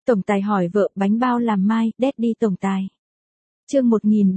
Tổng tài hỏi vợ bánh bao làm mai, Daddy tổng tài. Chương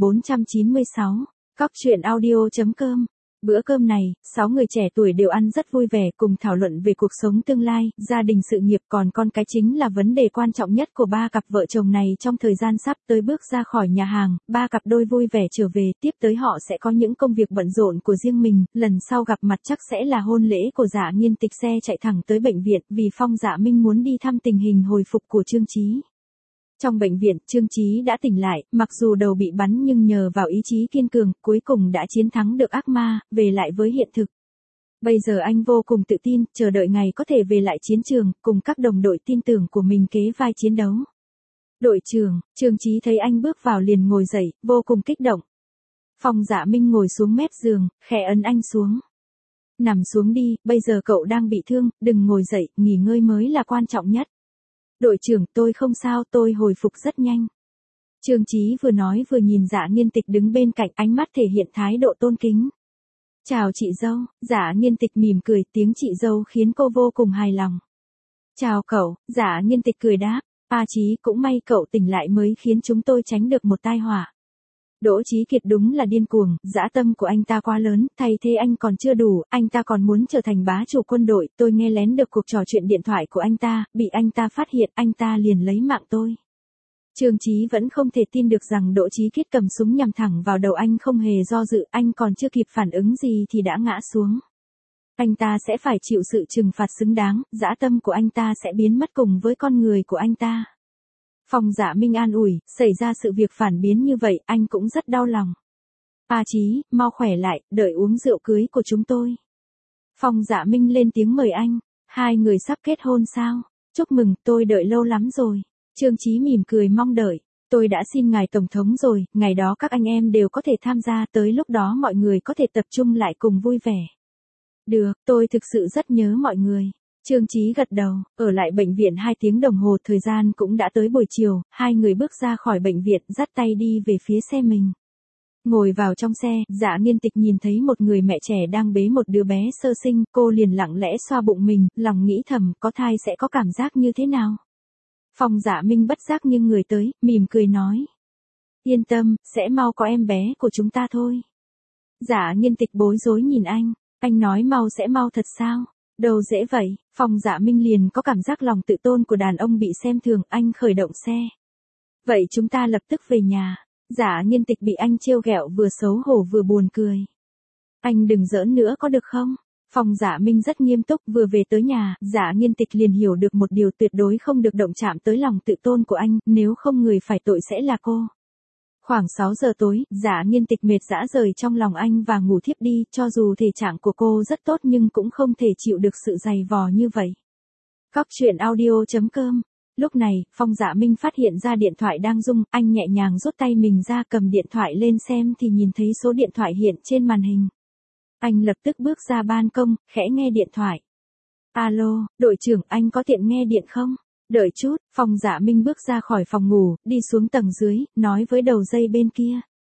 1496, Cóc truyện audio.com. Bữa cơm này, 6 người trẻ tuổi đều ăn rất vui vẻ, cùng thảo luận về cuộc sống tương lai, gia đình sự nghiệp, còn con cái chính là vấn đề quan trọng nhất của ba cặp vợ chồng này trong thời gian sắp tới. Bước ra khỏi nhà hàng, ba cặp đôi vui vẻ trở về, tiếp tới họ sẽ có những công việc bận rộn của riêng mình, lần sau gặp mặt chắc sẽ là hôn lễ của Dạ Nghiên Tịch. Xe chạy thẳng tới bệnh viện, vì Phong Dạ Minh muốn đi thăm tình hình hồi phục của Trương Chí. Trong bệnh viện, Trương Chí đã tỉnh lại, mặc dù đầu bị bắn nhưng nhờ vào ý chí kiên cường, cuối cùng đã chiến thắng được ác ma, về lại với hiện thực. Bây giờ anh vô cùng tự tin, chờ đợi ngày có thể về lại chiến trường, cùng các đồng đội tin tưởng của mình kế vai chiến đấu. Đội trưởng, Trương Chí thấy anh bước vào liền ngồi dậy, vô cùng kích động. Phong Dạ Minh ngồi xuống mép giường, khẽ ấn anh xuống. Nằm xuống đi, bây giờ cậu đang bị thương, đừng ngồi dậy, nghỉ ngơi mới là quan trọng nhất. Đội trưởng, tôi không sao, tôi hồi phục rất nhanh. Trương Chí vừa nói vừa nhìn Dạ Nghiên Tịch đứng bên cạnh, ánh mắt thể hiện thái độ tôn kính. Chào chị dâu. Dạ Nghiên Tịch mỉm cười, tiếng chị dâu khiến cô vô cùng hài lòng. Chào cậu. Dạ Nghiên Tịch cười đáp. Chí, cũng may cậu tỉnh lại mới khiến chúng tôi tránh được một tai họa. Đỗ Chí Kiệt đúng là điên cuồng, dã tâm của anh ta quá lớn, thay thế anh còn chưa đủ, anh ta còn muốn trở thành bá chủ quân đội. Tôi nghe lén được cuộc trò chuyện điện thoại của anh ta, bị anh ta phát hiện, anh ta liền lấy mạng tôi. Trương Chí vẫn không thể tin được rằng Đỗ Chí Kiệt cầm súng nhằm thẳng vào đầu anh không hề do dự, anh còn chưa kịp phản ứng gì thì đã ngã xuống. Anh ta sẽ phải chịu sự trừng phạt xứng đáng, dã tâm của anh ta sẽ biến mất cùng với con người của anh ta. Phong Dạ Minh an ủi, xảy ra sự việc phản biến như vậy, anh cũng rất đau lòng. Chí, mau khỏe lại, đợi uống rượu cưới của chúng tôi. Phong Dạ Minh lên tiếng mời anh, hai người sắp kết hôn sao? Chúc mừng, tôi đợi lâu lắm rồi. Trương Chí mỉm cười mong đợi, tôi đã xin ngài tổng thống rồi, ngày đó các anh em đều có thể tham gia, tới lúc đó mọi người có thể tập trung lại cùng vui vẻ. Được, tôi thực sự rất nhớ mọi người. Trương Chí gật đầu, ở lại bệnh viện 2 tiếng đồng hồ, thời gian cũng đã tới buổi chiều, hai người bước ra khỏi bệnh viện, dắt tay đi về phía xe mình. Ngồi vào trong xe, Dạ Nghiên Tịch nhìn thấy một người mẹ trẻ đang bế một đứa bé sơ sinh, cô liền lặng lẽ xoa bụng mình, lòng nghĩ thầm, có thai sẽ có cảm giác như thế nào? Phong Dạ Minh bất giác nghiêng người tới, mỉm cười nói. Yên tâm, sẽ mau có em bé của chúng ta thôi. Dạ Nghiên Tịch bối rối nhìn anh nói mau sẽ mau thật sao? Đâu dễ vậy. Phong Dạ Minh liền có cảm giác lòng tự tôn của đàn ông bị xem thường, anh khởi động xe. Vậy chúng ta lập tức về nhà. Dạ Nghiên Tịch bị anh trêu ghẹo vừa xấu hổ vừa buồn cười. Anh đừng giỡn nữa có được không? Phong Dạ Minh rất nghiêm túc, vừa về tới nhà, Dạ Nghiên Tịch liền hiểu được một điều, tuyệt đối không được động chạm tới lòng tự tôn của anh, nếu không người phải tội sẽ là cô. Khoảng 6 giờ tối, Dạ Nghiên Tịch mệt rã rời trong lòng anh và ngủ thiếp đi, cho dù thể trạng của cô rất tốt nhưng cũng không thể chịu được sự dày vò như vậy. Cóc truyện audio.com. Lúc này, Phong Dạ Minh phát hiện ra điện thoại đang rung, anh nhẹ nhàng rút tay mình ra cầm điện thoại lên xem thì nhìn thấy số điện thoại hiện trên màn hình. Anh lập tức bước ra ban công, khẽ nghe điện thoại. Alo, đội trưởng, anh có tiện nghe điện không? Đợi chút. Phong Dạ Minh bước ra khỏi phòng ngủ, đi xuống tầng dưới, nói với đầu dây bên kia.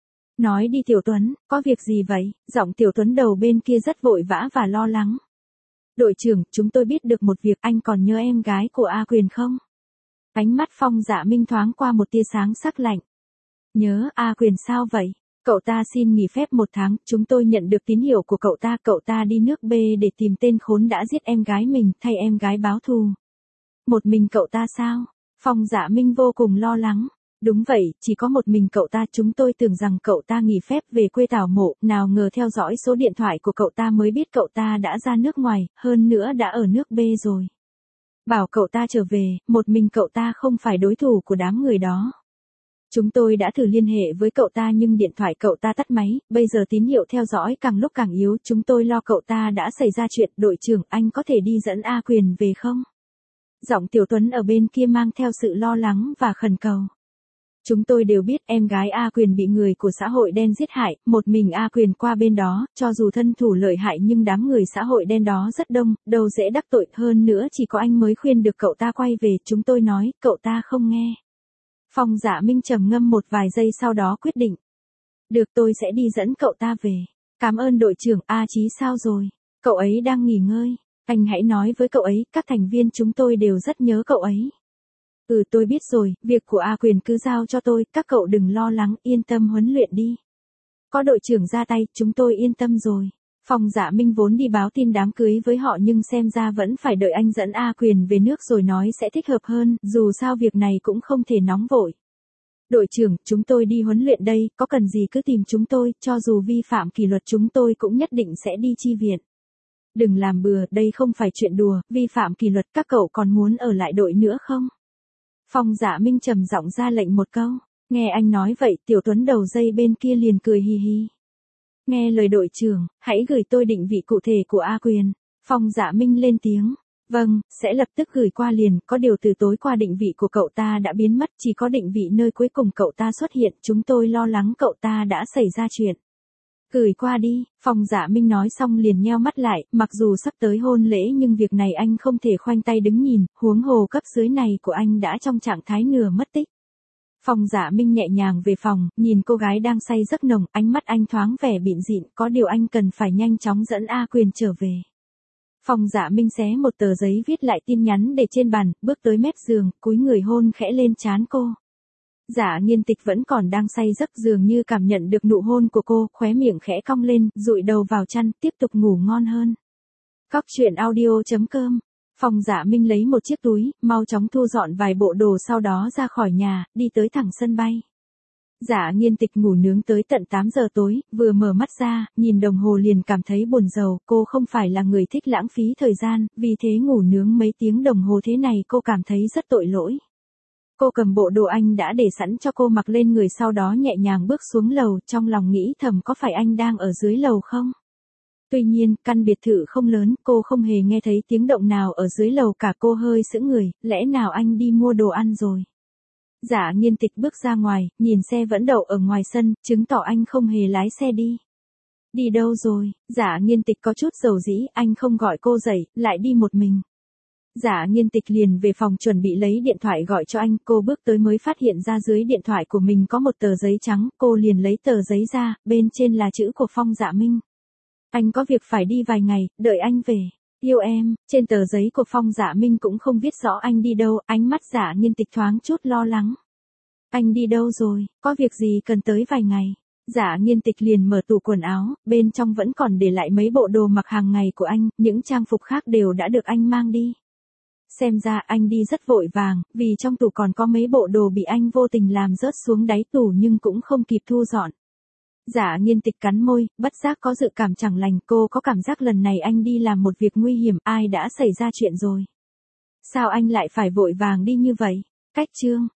Nói đi Tiểu Tuấn, có việc gì vậy? Giọng Tiểu Tuấn đầu bên kia rất vội vã và lo lắng. Đội trưởng, chúng tôi biết được một việc, anh còn nhớ em gái của A Quyền không? Ánh mắt Phong Dạ Minh thoáng qua một tia sáng sắc lạnh. Nhớ. A Quyền sao vậy? Cậu ta xin nghỉ phép 1 tháng, chúng tôi nhận được tín hiệu của cậu ta đi nước B để tìm tên khốn đã giết em gái mình, thay em gái báo thù. Một mình cậu ta sao? Phong Dạ Minh vô cùng lo lắng. Đúng vậy, chỉ có một mình cậu ta, chúng tôi tưởng rằng cậu ta nghỉ phép về quê tảo mộ, nào ngờ theo dõi số điện thoại của cậu ta mới biết cậu ta đã ra nước ngoài, hơn nữa đã ở nước B rồi. Bảo cậu ta trở về, một mình cậu ta không phải đối thủ của đám người đó. Chúng tôi đã thử liên hệ với cậu ta nhưng điện thoại cậu ta tắt máy, bây giờ tín hiệu theo dõi càng lúc càng yếu, chúng tôi lo cậu ta đã xảy ra chuyện. Đội trưởng, anh có thể đi dẫn A Quyền về không? Giọng Tiểu Tuấn ở bên kia mang theo sự lo lắng và khẩn cầu. Chúng tôi đều biết em gái A Quyền bị người của xã hội đen giết hại, một mình A Quyền qua bên đó, cho dù thân thủ lợi hại nhưng đám người xã hội đen đó rất đông, đâu dễ đắc tội, hơn nữa chỉ có anh mới khuyên được cậu ta quay về, chúng tôi nói, cậu ta không nghe. Phong Dạ Minh trầm ngâm một vài giây sau đó quyết định. Được, tôi sẽ đi dẫn cậu ta về. Cảm ơn đội trưởng. Chí sao rồi? Cậu ấy đang nghỉ ngơi. Anh hãy nói với cậu ấy, các thành viên chúng tôi đều rất nhớ cậu ấy. Tôi biết rồi, việc của A Quyền cứ giao cho tôi, các cậu đừng lo lắng, yên tâm huấn luyện đi. Có đội trưởng ra tay, chúng tôi yên tâm rồi. Phong Dạ Minh vốn đi báo tin đám cưới với họ nhưng xem ra vẫn phải đợi anh dẫn A Quyền về nước rồi nói sẽ thích hợp hơn, dù sao việc này cũng không thể nóng vội. Đội trưởng, chúng tôi đi huấn luyện đây, có cần gì cứ tìm chúng tôi, cho dù vi phạm kỷ luật chúng tôi cũng nhất định sẽ đi chi viện. Đừng làm bừa, đây không phải chuyện đùa, vi phạm kỷ luật các cậu còn muốn ở lại đội nữa không? Phong Dạ Minh trầm giọng ra lệnh một câu, nghe anh nói vậy, Tiểu Tuấn đầu dây bên kia liền cười hì hì. Nghe lời đội trưởng, hãy gửi tôi định vị cụ thể của A Quyền. Phong Dạ Minh lên tiếng. Vâng, sẽ lập tức gửi qua liền, có điều từ tối qua định vị của cậu ta đã biến mất, chỉ có định vị nơi cuối cùng cậu ta xuất hiện, chúng tôi lo lắng cậu ta đã xảy ra chuyện. Gửi qua đi, Phong Dạ Minh nói xong liền nheo mắt lại, mặc dù sắp tới hôn lễ nhưng việc này anh không thể khoanh tay đứng nhìn, huống hồ cấp dưới này của anh đã trong trạng thái nửa mất tích. Phong Dạ Minh nhẹ nhàng về phòng, nhìn cô gái đang say giấc nồng, ánh mắt anh thoáng vẻ bịn dịn, có điều anh cần phải nhanh chóng dẫn A Quyền trở về. Phong Dạ Minh xé một tờ giấy viết lại tin nhắn để trên bàn, bước tới mép giường, cúi người hôn khẽ lên trán cô. Dạ Nghiên Tịch vẫn còn đang say giấc dường như cảm nhận được nụ hôn của cô, khóe miệng khẽ cong lên, dụi đầu vào chăn, tiếp tục ngủ ngon hơn. Cóc truyện audio.com. Phong Dạ Minh lấy một chiếc túi, mau chóng thu dọn vài bộ đồ sau đó ra khỏi nhà, đi tới thẳng sân bay. Dạ Nghiên Tịch ngủ nướng tới tận 8 giờ tối, vừa mở mắt ra, nhìn đồng hồ liền cảm thấy buồn rầu, cô không phải là người thích lãng phí thời gian, vì thế ngủ nướng mấy tiếng đồng hồ thế này cô cảm thấy rất tội lỗi. Cô cầm bộ đồ anh đã để sẵn cho cô mặc lên người sau đó nhẹ nhàng bước xuống lầu, trong lòng nghĩ thầm có phải anh đang ở dưới lầu không? Tuy nhiên, căn biệt thự không lớn, cô không hề nghe thấy tiếng động nào ở dưới lầu cả, cô hơi sững người, lẽ nào anh đi mua đồ ăn rồi? Dạ Nghiên Tịch bước ra ngoài, nhìn xe vẫn đậu ở ngoài sân, chứng tỏ anh không hề lái xe đi. Đi đâu rồi? Dạ Nghiên Tịch có chút dầu dĩ, anh không gọi cô dậy, lại đi một mình. Dạ Nghiên Tịch liền về phòng chuẩn bị lấy điện thoại gọi cho anh, cô bước tới mới phát hiện ra dưới điện thoại của mình có một tờ giấy trắng, cô liền lấy tờ giấy ra, bên trên là chữ của Phong Dạ Minh. Anh có việc phải đi vài ngày, đợi anh về. Yêu em, trên tờ giấy của Phong Dạ Minh cũng không viết rõ anh đi đâu, ánh mắt Dạ Nghiên Tịch thoáng chút lo lắng. Anh đi đâu rồi, có việc gì cần tới vài ngày? Dạ Nghiên Tịch liền mở tủ quần áo, bên trong vẫn còn để lại mấy bộ đồ mặc hàng ngày của anh, những trang phục khác đều đã được anh mang đi. Xem ra anh đi rất vội vàng, vì trong tủ còn có mấy bộ đồ bị anh vô tình làm rớt xuống đáy tủ nhưng cũng không kịp thu dọn. Dạ Nghiên Tịch cắn môi, bất giác có dự cảm chẳng lành, cô có cảm giác lần này anh đi làm một việc nguy hiểm, ai đã xảy ra chuyện rồi. Sao anh lại phải vội vàng đi như vậy? Cách chương.